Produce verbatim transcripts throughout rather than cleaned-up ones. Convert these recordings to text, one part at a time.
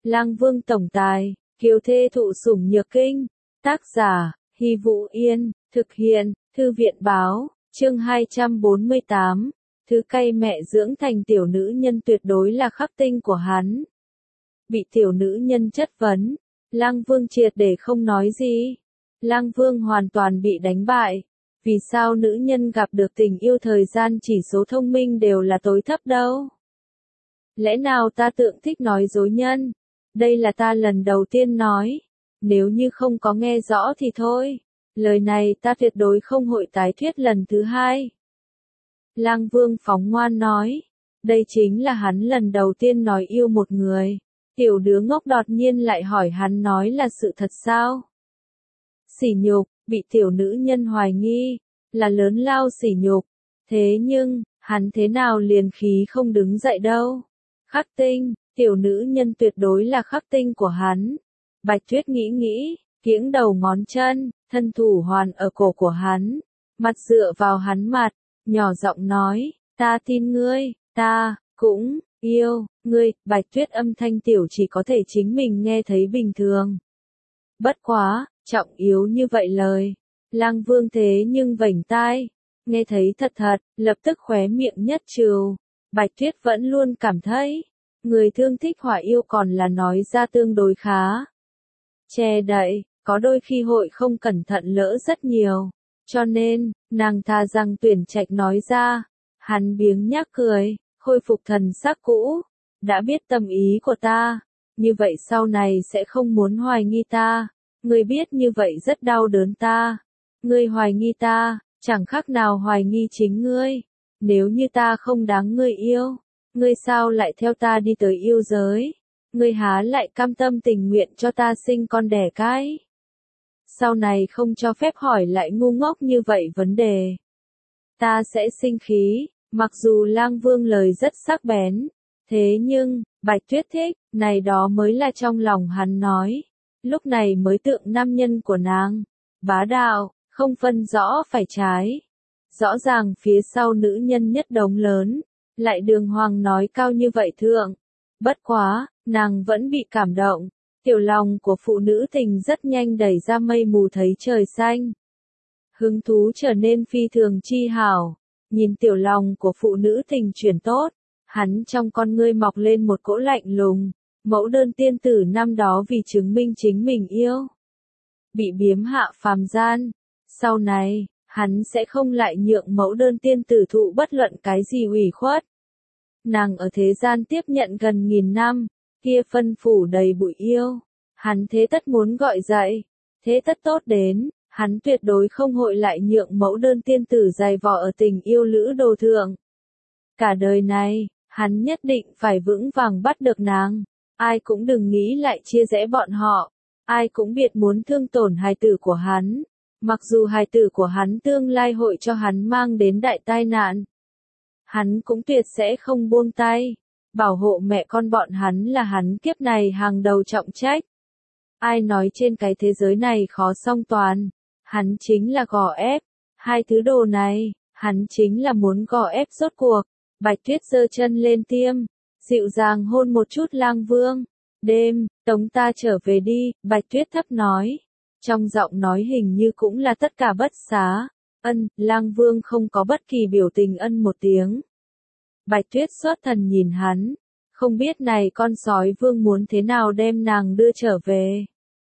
Lang Vương tổng tài, kiều thê thụ sủng nhược kinh. Tác giả, Hy Vũ Yên, thực hiện, Thư viện báo, chương hai trăm bốn mươi tám. Thứ cay mẹ dưỡng thành tiểu nữ nhân tuyệt đối là khắc tinh của hắn. Bị tiểu nữ nhân chất vấn, Lang Vương triệt để không nói gì. Lang Vương hoàn toàn bị đánh bại. Vì sao nữ nhân gặp được tình yêu thời gian chỉ số thông minh đều là tối thấp đâu? Lẽ nào ta tượng thích nói dối nhân? Đây là ta lần đầu tiên nói. Nếu như không có nghe rõ thì thôi. Lời này ta tuyệt đối không hội tái thuyết lần thứ hai. Lang Vương phóng ngoan nói. Đây chính là hắn lần đầu tiên nói yêu một người. Tiểu đứa ngốc đột nhiên lại hỏi hắn nói là sự thật sao? Sỉ nhục, bị tiểu nữ nhân hoài nghi, là lớn lao sỉ nhục. Thế nhưng, hắn thế nào liền khí không đứng dậy đâu? Khắc tinh, tiểu nữ nhân tuyệt đối là khắc tinh của hắn. Bạch Tuyết nghĩ nghĩ, kiễng đầu ngón chân, thân thủ hoàn ở cổ của hắn, mặt dựa vào hắn mặt, nhỏ giọng nói, ta tin ngươi, ta, cũng, yêu, ngươi. Bạch Tuyết âm thanh tiểu chỉ có thể chính mình nghe thấy bình thường. Bất quá, trọng yếu như vậy lời, Lang Vương thế nhưng vểnh tai, nghe thấy thật thật, lập tức khóe miệng nhất trừ. Bạch Tuyết vẫn luôn cảm thấy, người thương thích hỏa yêu còn là nói ra tương đối khá. Che đậy, có đôi khi hội không cẩn thận lỡ rất nhiều, cho nên, nàng thà rằng tuyển trạch nói ra. Hắn biếng nhác cười, khôi phục thần sắc cũ, đã biết tâm ý của ta, như vậy sau này sẽ không muốn hoài nghi ta, ngươi biết như vậy rất đau đớn ta, ngươi hoài nghi ta, chẳng khác nào hoài nghi chính ngươi, nếu như ta không đáng ngươi yêu, ngươi sao lại theo ta đi tới yêu giới, ngươi há lại cam tâm tình nguyện cho ta sinh con đẻ cái. Sau này không cho phép hỏi lại ngu ngốc như vậy vấn đề. Ta sẽ sinh khí, mặc dù Lang Vương lời rất sắc bén, thế nhưng, Bạch Tuyết thích, này đó mới là trong lòng hắn nói. Lúc này mới tượng nam nhân của nàng, bá đạo, không phân rõ phải trái. Rõ ràng phía sau nữ nhân nhất đống lớn, lại đường hoàng nói cao như vậy thượng. Bất quá, nàng vẫn bị cảm động, tiểu lòng của phụ nữ tình rất nhanh đẩy ra mây mù thấy trời xanh. Hứng thú trở nên phi thường chi hảo, nhìn tiểu lòng của phụ nữ tình chuyển tốt, hắn trong con ngươi mọc lên một cỗ lạnh lùng. Mẫu đơn tiên tử năm đó vì chứng minh chính mình yêu, bị biếm hạ phàm gian, sau này, hắn sẽ không lại nhượng mẫu đơn tiên tử thụ bất luận cái gì ủy khuất. Nàng ở thế gian tiếp nhận gần nghìn năm, kia phân phủ đầy bụi yêu, hắn thế tất muốn gọi dậy, thế tất tốt đến, hắn tuyệt đối không hội lại nhượng mẫu đơn tiên tử dày vò ở tình yêu lữ đồ thượng. Cả đời này, hắn nhất định phải vững vàng bắt được nàng. Ai cũng đừng nghĩ lại chia rẽ bọn họ, ai cũng biệt muốn thương tổn hài tử của hắn, mặc dù hài tử của hắn tương lai hội cho hắn mang đến đại tai nạn. Hắn cũng tuyệt sẽ không buông tay, bảo hộ mẹ con bọn hắn là hắn kiếp này hàng đầu trọng trách. Ai nói trên cái thế giới này khó song toàn, hắn chính là gò ép, hai thứ đồ này, hắn chính là muốn gò ép rốt cuộc. Bạch Tuyết giơ chân lên tiêm, dịu dàng hôn một chút Lang Vương. Đêm, tống ta trở về đi, Bạch Tuyết thấp nói. Trong giọng nói hình như cũng là tất cả bất xá. Ân, Lang Vương không có bất kỳ biểu tình ân một tiếng. Bạch Tuyết xuất thần nhìn hắn, không biết này con sói vương muốn thế nào đem nàng đưa trở về.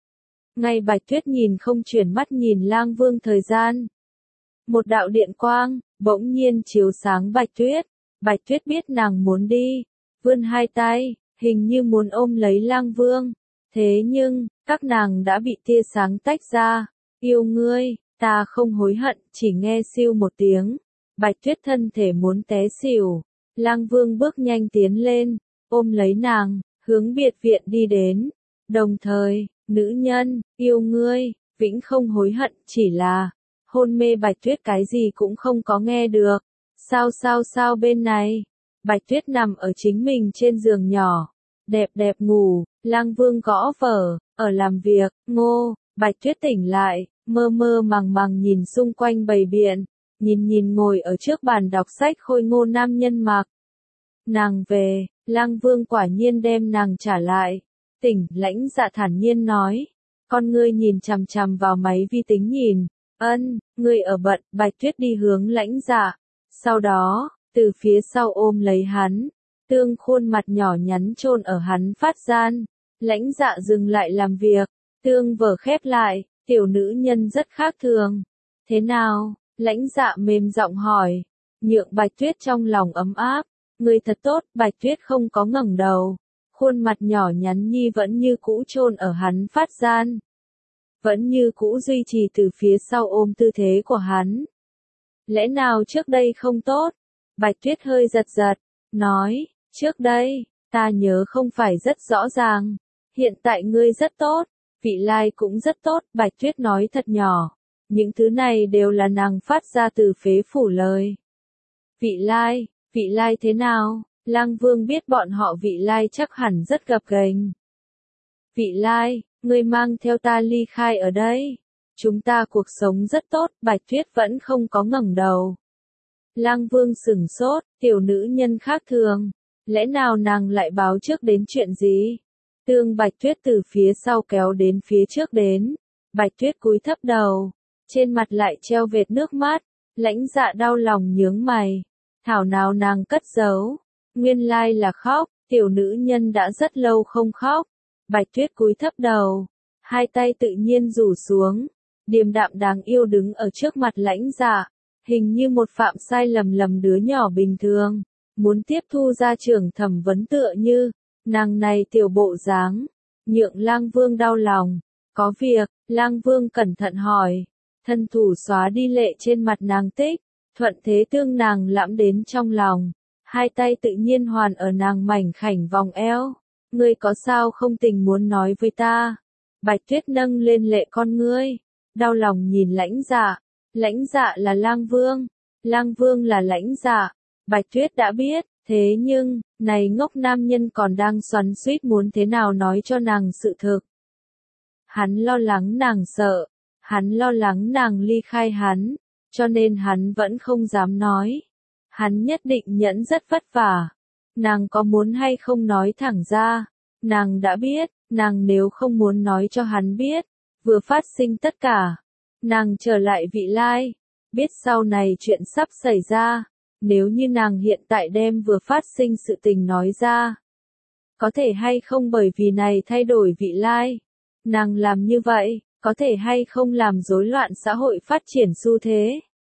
Ngay Bạch Tuyết nhìn không chuyển mắt nhìn Lang Vương thời gian. Một đạo điện quang, bỗng nhiên chiếu sáng Bạch Tuyết. Bạch Tuyết biết nàng muốn đi, vươn hai tay, hình như muốn ôm lấy Lang Vương. Thế nhưng, các nàng đã bị tia sáng tách ra. Yêu ngươi, ta không hối hận, chỉ nghe siêu một tiếng. Bạch Tuyết thân thể muốn té xỉu. Lang Vương bước nhanh tiến lên, ôm lấy nàng, hướng biệt viện đi đến. Đồng thời, nữ nhân, yêu ngươi, vĩnh không hối hận, chỉ là, hôn mê Bạch Tuyết cái gì cũng không có nghe được. Sao sao sao bên này, Bạch Tuyết nằm ở chính mình trên giường nhỏ, đẹp đẹp ngủ, Lang Vương gõ vở, ở làm việc, ngô, Bạch Tuyết tỉnh lại, mơ mơ màng màng nhìn xung quanh bầy biện, nhìn nhìn ngồi ở trước bàn đọc sách khôi ngô nam nhân mặc. Nàng về, Lang Vương quả nhiên đem nàng trả lại, Tỉnh, Lãnh Dạ thản nhiên nói. Con ngươi nhìn chằm chằm vào máy vi tính nhìn. Ân, ngươi ở bận, Bạch Tuyết đi hướng Lãnh Dạ. Sau đó, từ phía sau ôm lấy hắn. Tương khuôn mặt nhỏ nhắn chôn ở hắn phát gian. Lãnh Dạ dừng lại làm việc. Tương vở khép lại, tiểu nữ nhân rất khác thường. Thế nào? Lãnh Dạ mềm giọng hỏi. Nhượng Bạch Tuyết trong lòng ấm áp. Ngươi thật tốt, Bạch Tuyết không có ngẩng đầu. Khuôn mặt nhỏ nhắn nhi vẫn như cũ chôn ở hắn phát gian. Vẫn như cũ duy trì từ phía sau ôm tư thế của hắn. Lẽ nào trước đây không tốt? Bạch Tuyết hơi giật giật, nói, trước đây, ta nhớ không phải rất rõ ràng. Hiện tại ngươi rất tốt, Vị Lai cũng rất tốt, Bạch Tuyết nói thật nhỏ. Những thứ này đều là nàng phát ra từ phế phủ lời. Vị Lai, Vị Lai thế nào? Lang Vương biết bọn họ Vị Lai chắc hẳn rất gập ghềnh. Vị Lai, ngươi mang theo ta ly khai ở đây. Chúng ta cuộc sống rất tốt, Bạch Tuyết vẫn không có ngẩng đầu. Lang Vương sửng sốt, tiểu nữ nhân khác thường. Lẽ nào nàng lại báo trước đến chuyện gì? Tương Bạch Tuyết từ phía sau kéo đến phía trước đến. Bạch Tuyết cúi thấp đầu. Trên mặt lại treo vệt nước mắt. Lãnh Dạ đau lòng nhướng mày. Thảo nào nàng cất giấu. Nguyên lai là khóc, tiểu nữ nhân đã rất lâu không khóc. Bạch Tuyết cúi thấp đầu. Hai tay tự nhiên rủ xuống. Điềm đạm đáng yêu đứng ở trước mặt Lãnh Dạ. Hình như một phạm sai lầm lầm đứa nhỏ bình thường. Muốn tiếp thu ra trưởng thẩm vấn tựa như. Nàng này tiểu bộ dáng. Nhượng Lang Vương đau lòng. Có việc, Lang Vương cẩn thận hỏi. Thân thủ xóa đi lệ trên mặt nàng tích. Thuận thế tương nàng lãm đến trong lòng. Hai tay tự nhiên hoàn ở nàng mảnh khảnh vòng eo. Ngươi có sao không tình muốn nói với ta? Bạch Tuyết nâng lên lệ con ngươi. Đau lòng nhìn Lãnh Dạ. Lãnh Dạ là Lang Vương. Lang Vương là Lãnh Dạ. Bạch Tuyết đã biết, thế nhưng, này ngốc nam nhân còn đang xoắn xuýt muốn thế nào nói cho nàng sự thực. Hắn lo lắng nàng sợ. Hắn lo lắng nàng ly khai hắn. Cho nên hắn vẫn không dám nói. Hắn nhất định nhẫn rất vất vả. Nàng có muốn hay không nói thẳng ra. Nàng đã biết, nàng nếu không muốn nói cho hắn biết. Vừa phát sinh tất cả. Nàng trở lại Vị Lai. Biết sau này chuyện sắp xảy ra. Nếu như nàng hiện tại đem vừa phát sinh sự tình nói ra. Có thể hay không bởi vì này thay đổi Vị Lai. Nàng làm như vậy, có thể hay không làm rối loạn xã hội phát triển xu thế.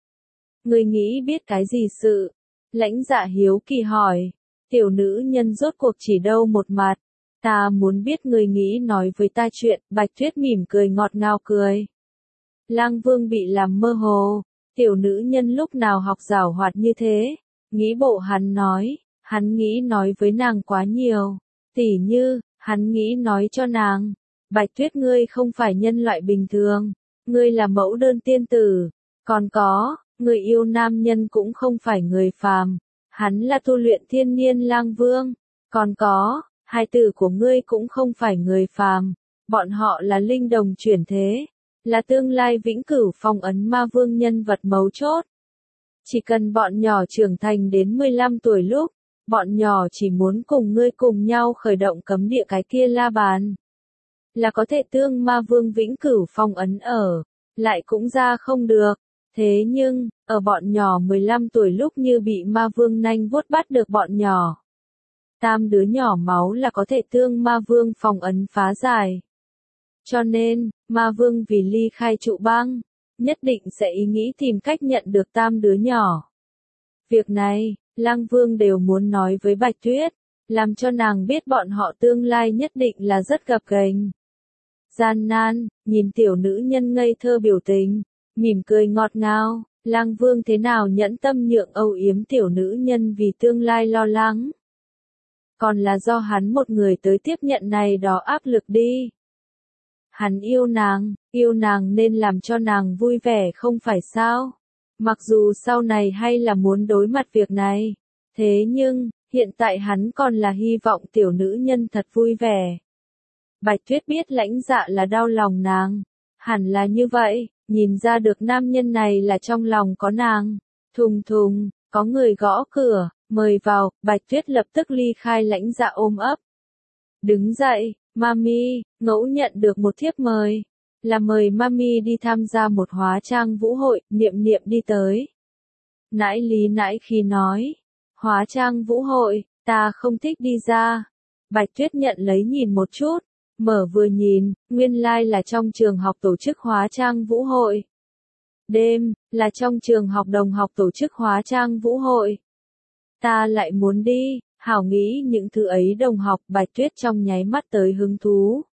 Ngươi nghĩ biết cái gì sự? Lãnh Dạ hiếu kỳ hỏi. Tiểu nữ nhân rốt cuộc chỉ đâu một mặt. Ta muốn biết ngươi nghĩ nói với ta chuyện. Bạch Tuyết mỉm cười ngọt ngào cười. Lang Vương bị làm mơ hồ. Tiểu nữ nhân lúc nào học giảo hoạt như thế? Nghĩ bộ hắn nói. Hắn nghĩ nói với nàng quá nhiều. Tỉ như, hắn nghĩ nói cho nàng. Bạch Tuyết ngươi không phải nhân loại bình thường. Ngươi là mẫu đơn tiên tử. Còn có, người yêu nam nhân cũng không phải người phàm. Hắn là tu luyện thiên niên Lang Vương. Còn có, hai tử của ngươi cũng không phải người phàm. Bọn họ là linh đồng chuyển thế. Là tương lai vĩnh cửu phong ấn ma vương nhân vật mấu chốt. Chỉ cần bọn nhỏ trưởng thành đến mười lăm tuổi lúc. Bọn nhỏ chỉ muốn cùng ngươi cùng nhau khởi động cấm địa cái kia la bàn. Là có thể tương ma vương vĩnh cửu phong ấn ở. Lại cũng ra không được. Thế nhưng, ở bọn nhỏ mười lăm tuổi lúc như bị ma vương nanh vuốt bắt được bọn nhỏ. Tam đứa nhỏ máu là có thể tương ma vương phong ấn phá giải. Cho nên, ma vương vì ly khai trụ băng, nhất định sẽ ý nghĩ tìm cách nhận được tam đứa nhỏ. Việc này, Lang Vương đều muốn nói với Bạch Tuyết, làm cho nàng biết bọn họ tương lai nhất định là rất gập ghềnh. Gian nan, nhìn tiểu nữ nhân ngây thơ biểu tình, mỉm cười ngọt ngào, Lang Vương thế nào nhẫn tâm nhượng âu yếm tiểu nữ nhân vì tương lai lo lắng. Còn là do hắn một người tới tiếp nhận này đó áp lực đi. Hắn yêu nàng, yêu nàng nên làm cho nàng vui vẻ không phải sao? Mặc dù sau này hay là muốn đối mặt việc này. Thế nhưng, hiện tại hắn còn là hy vọng tiểu nữ nhân thật vui vẻ. Bạch Tuyết biết Lãnh Dạ là đau lòng nàng. Hẳn là như vậy, nhìn ra được nam nhân này là trong lòng có nàng. Thùng thùng, có người gõ cửa, mời vào, Bạch Tuyết lập tức ly khai Lãnh Dạ ôm ấp. Đứng dậy, Mami, ngẫu nhận được một thiếp mời. Là mời Mami đi tham gia một hóa trang vũ hội, Niệm Niệm đi tới. Nãi lý nãi khi nói. Hóa trang vũ hội, ta không thích đi ra. Bạch Tuyết nhận lấy nhìn một chút. Mở vừa nhìn, nguyên lai là trong trường học tổ chức hóa trang vũ hội. Đêm, là trong trường học đồng học tổ chức hóa trang vũ hội. Ta lại muốn đi, hảo nghĩ những thứ ấy đồng học. Bạch Tuyết trong nháy mắt tới hứng thú.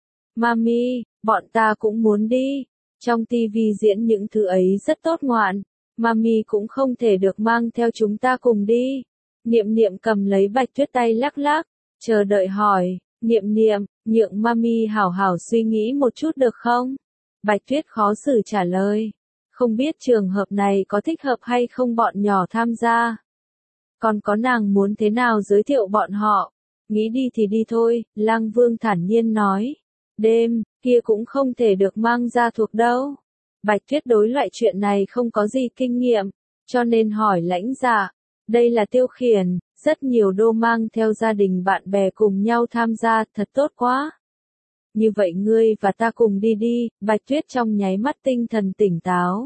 Mami, bọn ta cũng muốn đi. Trong tivi diễn những thứ ấy rất tốt ngoạn. Mami cũng không thể được mang theo chúng ta cùng đi. Niệm Niệm cầm lấy Bạch Tuyết tay lắc lắc, chờ đợi hỏi. Niệm Niệm, nhượng Mami hảo hảo suy nghĩ một chút được không? Bạch Tuyết khó xử trả lời. Không biết trường hợp này có thích hợp hay không bọn nhỏ tham gia. Còn có nàng muốn thế nào giới thiệu bọn họ. Nghĩ đi thì đi thôi, Lang Vương thản nhiên nói. Đêm, kia cũng không thể được mang ra thuộc đâu. Bạch Tuyết đối loại chuyện này không có gì kinh nghiệm, cho nên hỏi lãnh dạ. Đây là tiêu khiển, rất nhiều đô mang theo gia đình bạn bè cùng nhau tham gia, thật tốt quá. Như vậy ngươi và ta cùng đi đi, Bạch Tuyết trong nháy mắt tinh thần tỉnh táo.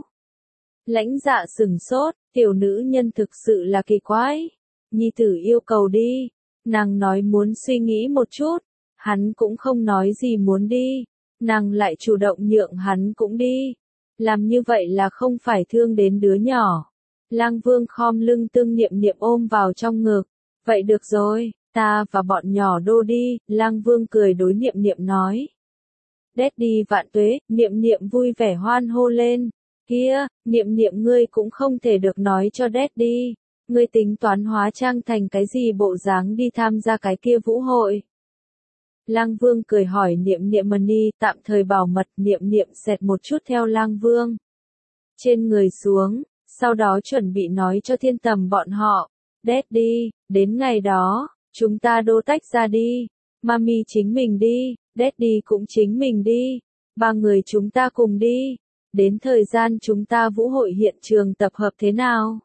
Lãnh dạ sừng sốt, tiểu nữ nhân thực sự là kỳ quái. Nhi tử yêu cầu đi, nàng nói muốn suy nghĩ một chút, hắn cũng không nói gì muốn đi, nàng lại chủ động nhượng hắn cũng đi. Làm như vậy là không phải thương đến đứa nhỏ. Lang Vương khom lưng tương Niệm Niệm ôm vào trong ngực. Vậy được rồi, ta và bọn nhỏ đô đi, Lang Vương cười đối Niệm Niệm nói. Daddy vạn tuế, Niệm Niệm vui vẻ hoan hô lên. Kia, Niệm Niệm ngươi cũng không thể được nói cho Daddy. Ngươi tính toán hóa trang thành cái gì bộ dáng đi tham gia cái kia vũ hội. Lang Vương cười hỏi Niệm Niệm Mani, tạm thời bảo mật. Niệm Niệm xẹt một chút theo Lang Vương. Trên người xuống, sau đó chuẩn bị nói cho Thiên Tầm bọn họ. Daddy, đến ngày đó, chúng ta đô tách ra đi. Mami chính mình đi, Daddy cũng chính mình đi. Ba người chúng ta cùng đi. Đến thời gian chúng ta vũ hội hiện trường tập hợp thế nào?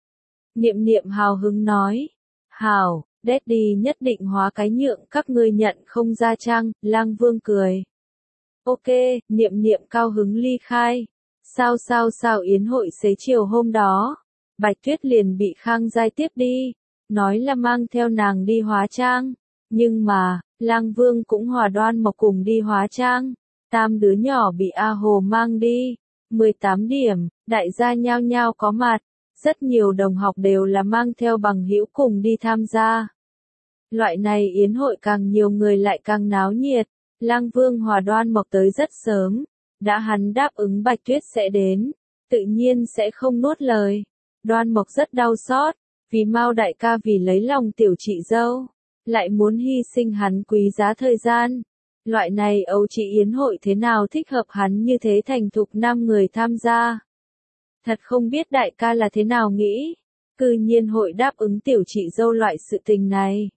Niệm Niệm hào hứng nói. Hảo, Daddy nhất định hóa cái nhượng các ngươi nhận không ra chăng? Lang Vương cười. Ok, Niệm Niệm cao hứng ly khai. Sao sao sao yến hội xế chiều hôm đó, Bạch Tuyết liền bị Khang Giai tiếp đi, nói là mang theo nàng đi hóa trang, nhưng mà, Lang Vương cũng hòa Đoan Mộc cùng đi hóa trang, tam đứa nhỏ bị A Hồ mang đi, mười tám điểm, đại gia nhao nhao có mặt, rất nhiều đồng học đều là mang theo bằng hữu cùng đi tham gia. Loại này yến hội càng nhiều người lại càng náo nhiệt, Lang Vương hòa Đoan Mộc tới rất sớm. Đã hắn đáp ứng Bạch Tuyết sẽ đến, tự nhiên sẽ không nuốt lời. Đoan Mộc rất đau xót, vì Mao đại ca vì lấy lòng tiểu chị dâu, lại muốn hy sinh hắn quý giá thời gian. Loại này ấu chị yến hội thế nào thích hợp hắn như thế thành thục năm người tham gia. Thật không biết đại ca là thế nào nghĩ, cư nhiên hội đáp ứng tiểu chị dâu loại sự tình này.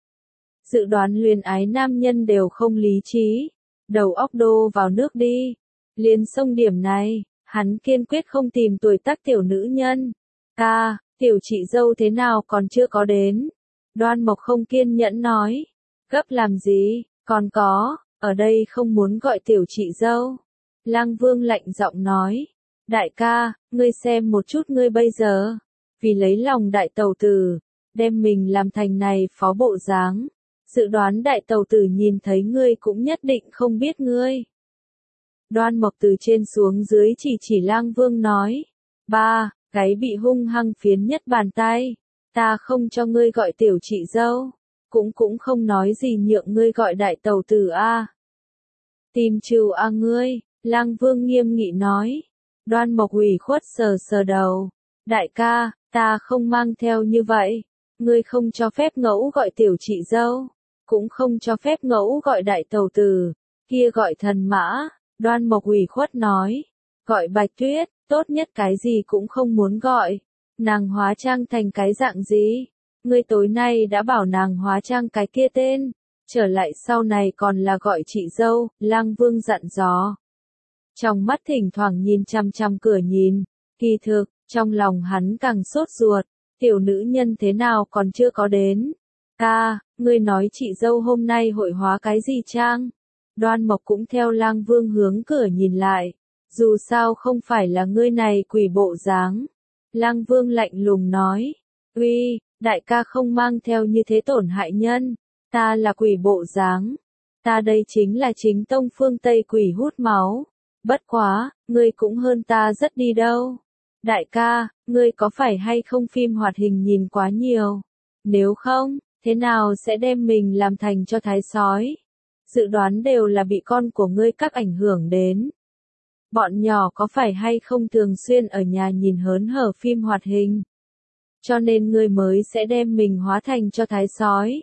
Dự đoán luyến ái nam nhân đều không lý trí, đầu óc đô vào nước đi. Liên xông điểm này, hắn kiên quyết không tìm tuổi tác tiểu nữ nhân. Ca, tiểu chị dâu thế nào còn chưa có đến. Đoan Mộc không kiên nhẫn nói. Gấp làm gì, còn có, ở đây không muốn gọi tiểu chị dâu. Lang Vương lạnh giọng nói. Đại ca, ngươi xem một chút ngươi bây giờ. Vì lấy lòng đại tàu tử, đem mình làm thành này phó bộ dáng. Dự đoán đại tàu tử nhìn thấy ngươi cũng nhất định không biết ngươi. Đoan Mộc từ trên xuống dưới chỉ chỉ Lang Vương nói. Ba, cái bị hung hăng phiến nhất bàn tay. Ta không cho ngươi gọi tiểu chị dâu. Cũng cũng không nói gì nhượng ngươi gọi đại tàu tử a. Tìm trừ a ngươi, Lang Vương nghiêm nghị nói. Đoan Mộc ủy khuất sờ sờ đầu. Đại ca, ta không mang theo như vậy. Ngươi không cho phép ngẫu gọi tiểu chị dâu. Cũng không cho phép ngẫu gọi đại tàu tử. Kia gọi thần mã. Đoan Mộc ủy khuất nói, gọi Bạch Tuyết, tốt nhất cái gì cũng không muốn gọi. Nàng hóa trang thành cái dạng gì? Ngươi tối nay đã bảo nàng hóa trang cái kia tên, trở lại sau này còn là gọi chị dâu, Lang Vương dặn dò. Trong mắt thỉnh thoảng nhìn chăm chăm cửa nhìn, kỳ thực, trong lòng hắn càng sốt ruột, tiểu nữ nhân thế nào còn chưa có đến. Ca, ngươi nói chị dâu hôm nay hội hóa cái gì trang? Đoan Mộc cũng theo Lang Vương hướng cửa nhìn lại. Dù sao không phải là ngươi này quỷ bộ dáng. Lang Vương lạnh lùng nói. Uy, đại ca không mang theo như thế tổn hại nhân. Ta là quỷ bộ dáng. Ta đây chính là chính tông phương Tây quỷ hút máu. Bất quá, ngươi cũng hơn ta rất đi đâu. Đại ca, ngươi có phải hay không phim hoạt hình nhìn quá nhiều? Nếu không, thế nào sẽ đem mình làm thành cho thái sói? Dự đoán đều là bị con của ngươi các ảnh hưởng đến. Bọn nhỏ có phải hay không thường xuyên ở nhà nhìn hớn hở phim hoạt hình? Cho nên ngươi mới sẽ đem mình hóa thành cho thái sói.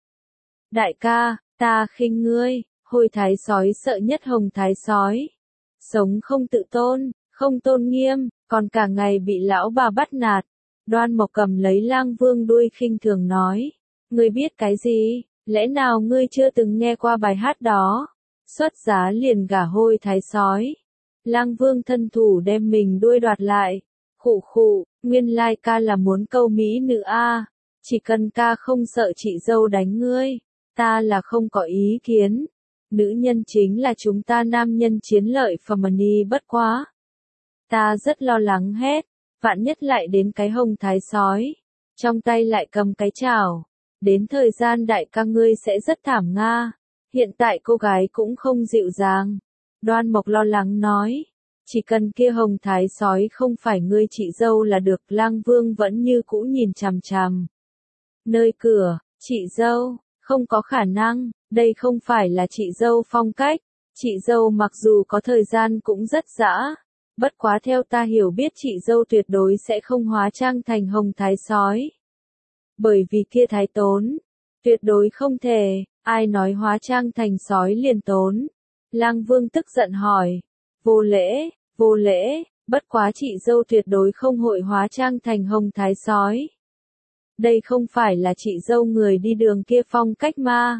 Đại ca, ta khinh ngươi, hôi thái sói sợ nhất hồng thái sói. Sống không tự tôn, không tôn nghiêm, còn cả ngày bị lão bà bắt nạt. Đoan Mộc cầm lấy Lang Vương đuôi khinh thường nói. Ngươi biết cái gì? Lẽ nào ngươi chưa từng nghe qua bài hát đó? Xuất giá liền gả hôi thái sói. Lang Vương thân thủ đem mình đuôi đoạt lại. Khụ khụ, nguyên lai ca là muốn câu mỹ nữ a. Chỉ cần ca không sợ chị dâu đánh ngươi, ta là không có ý kiến. Nữ nhân chính là chúng ta nam nhân chiến lợi phẩm ni bất quá. Ta rất lo lắng hết, vạn nhất lại đến cái hồng thái sói, trong tay lại cầm cái chảo. Đến thời gian đại ca ngươi sẽ rất thảm nga. Hiện tại cô gái cũng không dịu dàng. Đoan Mộc lo lắng nói. Chỉ cần kia hồng thái sói không phải ngươi chị dâu là được. Lang Vương vẫn như cũ nhìn chằm chằm. Nơi cửa, chị dâu, không có khả năng, đây không phải là chị dâu phong cách. Chị dâu mặc dù có thời gian cũng rất dã. Bất quá theo ta hiểu biết chị dâu tuyệt đối sẽ không hóa trang thành hồng thái sói. Bởi vì kia thái tốn. Tuyệt đối không thể, ai nói hóa trang thành sói liền tốn. Lang Vương tức giận hỏi. Vô lễ, vô lễ, bất quá chị dâu tuyệt đối không hội hóa trang thành hồng thái sói. Đây không phải là chị dâu người đi đường kia phong cách ma.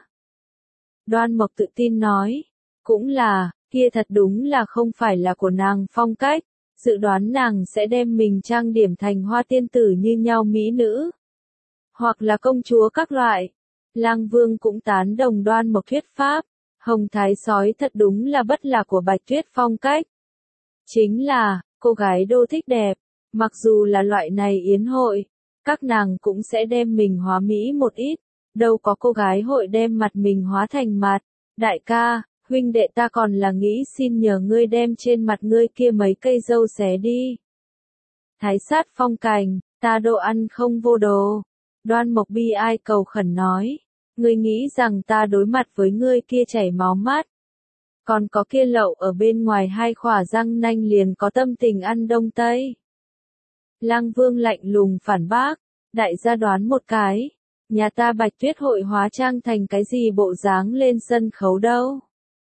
Đoan Mộc tự tin nói. Cũng là, kia thật đúng là không phải là của nàng phong cách. Dự đoán nàng sẽ đem mình trang điểm thành hoa tiên tử như nhau mỹ nữ. Hoặc là công chúa các loại. Lang Vương cũng tán đồng Đoan Mộc thuyết pháp. Hồng thái sói thật đúng là bất là của Bạch Tuyết phong cách. Chính là, cô gái đô thích đẹp. Mặc dù là loại này yến hội, các nàng cũng sẽ đem mình hóa mỹ một ít. Đâu có cô gái hội đem mặt mình hóa thành mặt. Đại ca, huynh đệ ta còn là nghĩ xin nhờ ngươi đem trên mặt ngươi kia mấy cây dâu xé đi. Thái sát phong cảnh, ta đồ ăn không vô đồ. Đoan Mộc bi ai cầu khẩn nói. Ngươi nghĩ rằng ta đối mặt với ngươi kia chảy máu mắt. Còn có kia lậu ở bên ngoài hai khỏa răng nanh liền có tâm tình ăn đông tây. Lang Vương lạnh lùng phản bác. Đại gia đoán một cái. Nhà ta Bạch Tuyết hội hóa trang thành cái gì bộ dáng lên sân khấu đâu.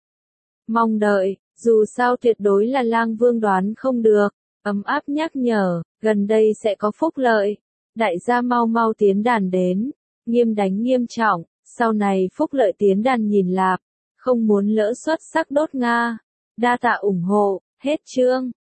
Mong đợi, dù sao tuyệt đối là Lang Vương đoán không được. Ấm áp nhắc nhở, gần đây sẽ có phúc lợi. Đại gia mau mau tiến đàn đến. Nghiêm đánh nghiêm trọng, sau này phúc lợi tiến đàn nhìn lạp. Không muốn lỡ xuất sắc đốt Nga. Đa tạ ủng hộ, hết chương.